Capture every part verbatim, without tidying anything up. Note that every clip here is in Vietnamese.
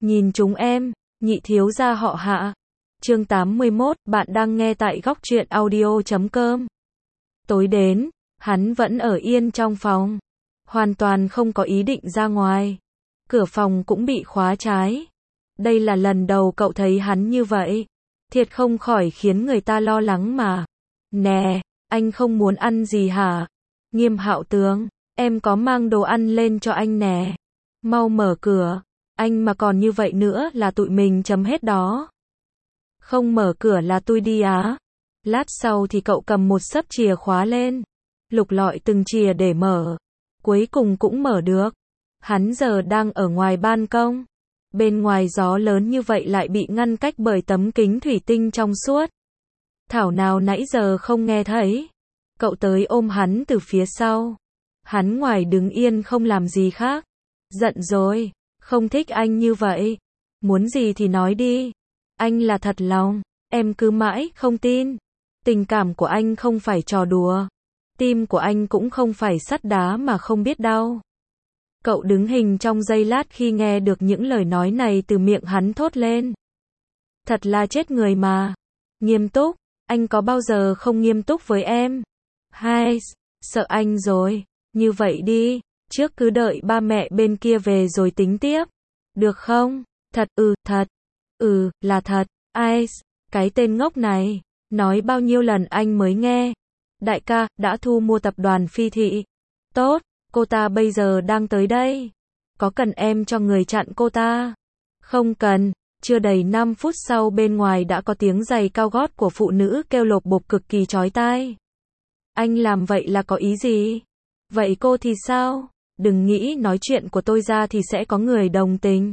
Nhìn chúng em, nhị thiếu gia họ Hạ. Chương tám mươi mốt, bạn đang nghe tại góc truyện audio chấm com. Tối đến, hắn vẫn ở yên trong phòng. Hoàn toàn không có ý định ra ngoài. Cửa phòng cũng bị khóa trái. Đây là lần đầu cậu thấy hắn như vậy. Thiệt không khỏi khiến người ta lo lắng mà. Nè, anh không muốn ăn gì hả? Nghiêm Hạo Tướng, em có mang đồ ăn lên cho anh nè. Mau mở cửa. Anh mà còn như vậy nữa là tụi mình chấm hết đó. Không mở cửa là tôi đi á. Lát sau thì cậu cầm một xấp chìa khóa lên. Lục lọi từng chìa để mở. Cuối cùng cũng mở được. Hắn giờ đang ở ngoài ban công. Bên ngoài gió lớn như vậy lại bị ngăn cách bởi tấm kính thủy tinh trong suốt. Thảo nào nãy giờ không nghe thấy. Cậu tới ôm hắn từ phía sau. Hắn ngoài đứng yên không làm gì khác. Giận rồi. Không thích anh như vậy. Muốn gì thì nói đi. Anh là thật lòng. Em cứ mãi không tin. Tình cảm của anh không phải trò đùa. Tim của anh cũng không phải sắt đá mà không biết đau. Cậu đứng hình trong giây lát khi nghe được những lời nói này từ miệng hắn thốt lên. Thật là chết người mà. Nghiêm túc. Anh có bao giờ không nghiêm túc với em? Hai, sợ anh rồi. Như vậy đi. Trước cứ đợi ba mẹ bên kia về rồi tính tiếp. Được không? Thật, ừ, thật. Ừ, là thật. Ai, cái tên ngốc này. Nói bao nhiêu lần anh mới nghe. Đại ca, đã thu mua tập đoàn Phi Thị. Tốt, cô ta bây giờ đang tới đây. Có cần em cho người chặn cô ta? Không cần. Chưa đầy năm phút sau bên ngoài đã có tiếng giày cao gót của phụ nữ kêu lộp bộp cực kỳ chói tai. Anh làm vậy là có ý gì? Vậy cô thì sao? Đừng nghĩ nói chuyện của tôi ra thì sẽ có người đồng tình.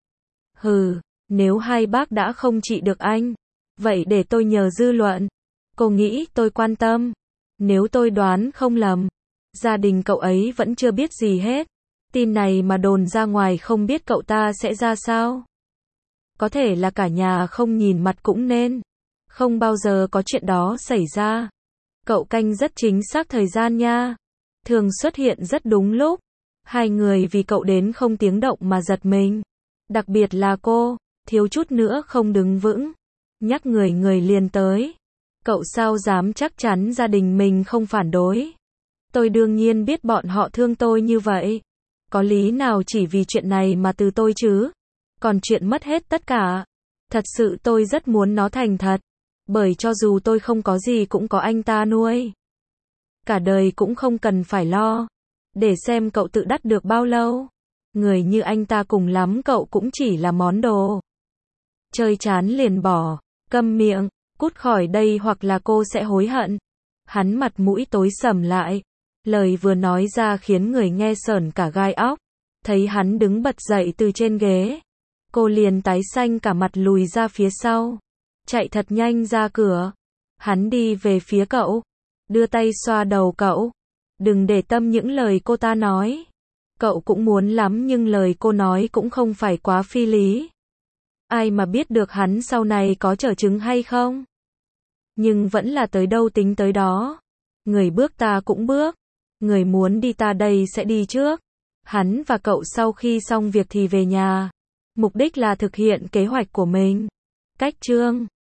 Hừ, nếu hai bác đã không trị được anh, vậy để tôi nhờ dư luận. Cô nghĩ tôi quan tâm? Nếu tôi đoán không lầm, gia đình cậu ấy vẫn chưa biết gì hết. Tin này mà đồn ra ngoài không biết cậu ta sẽ ra sao? Có thể là cả nhà không nhìn mặt cũng nên. Không bao giờ có chuyện đó xảy ra. Cậu canh rất chính xác thời gian nha. Thường xuất hiện rất đúng lúc. Hai người vì cậu đến không tiếng động mà giật mình. Đặc biệt là cô, thiếu chút nữa không đứng vững. Nhắc người người liền tới. Cậu sao dám chắc chắn gia đình mình không phản đối. Tôi đương nhiên biết bọn họ thương tôi như vậy. Có lý nào chỉ vì chuyện này mà từ tôi chứ? Còn chuyện mất hết tất cả. Thật sự tôi rất muốn nó thành thật. Bởi cho dù tôi không có gì cũng có anh ta nuôi. Cả đời cũng không cần phải lo. Để xem cậu tự đắt được bao lâu. Người như anh ta cùng lắm cậu cũng chỉ là món đồ. Chơi chán liền bỏ. Câm miệng. Cút khỏi đây hoặc là cô sẽ hối hận. Hắn mặt mũi tối sầm lại. Lời vừa nói ra khiến người nghe sởn cả gai óc. Thấy hắn đứng bật dậy từ trên ghế. Cô liền tái xanh cả mặt lùi ra phía sau. Chạy thật nhanh ra cửa. Hắn đi về phía cậu. Đưa tay xoa đầu cậu. Đừng để tâm những lời cô ta nói. Cậu cũng muốn lắm nhưng lời cô nói cũng không phải quá phi lý. Ai mà biết được hắn sau này có trở chứng hay không? Nhưng vẫn là tới đâu tính tới đó. Người bước ta cũng bước. Người muốn đi ta đây sẽ đi trước. Hắn và cậu sau khi xong việc thì về nhà. Mục đích là thực hiện kế hoạch của mình. Cách chương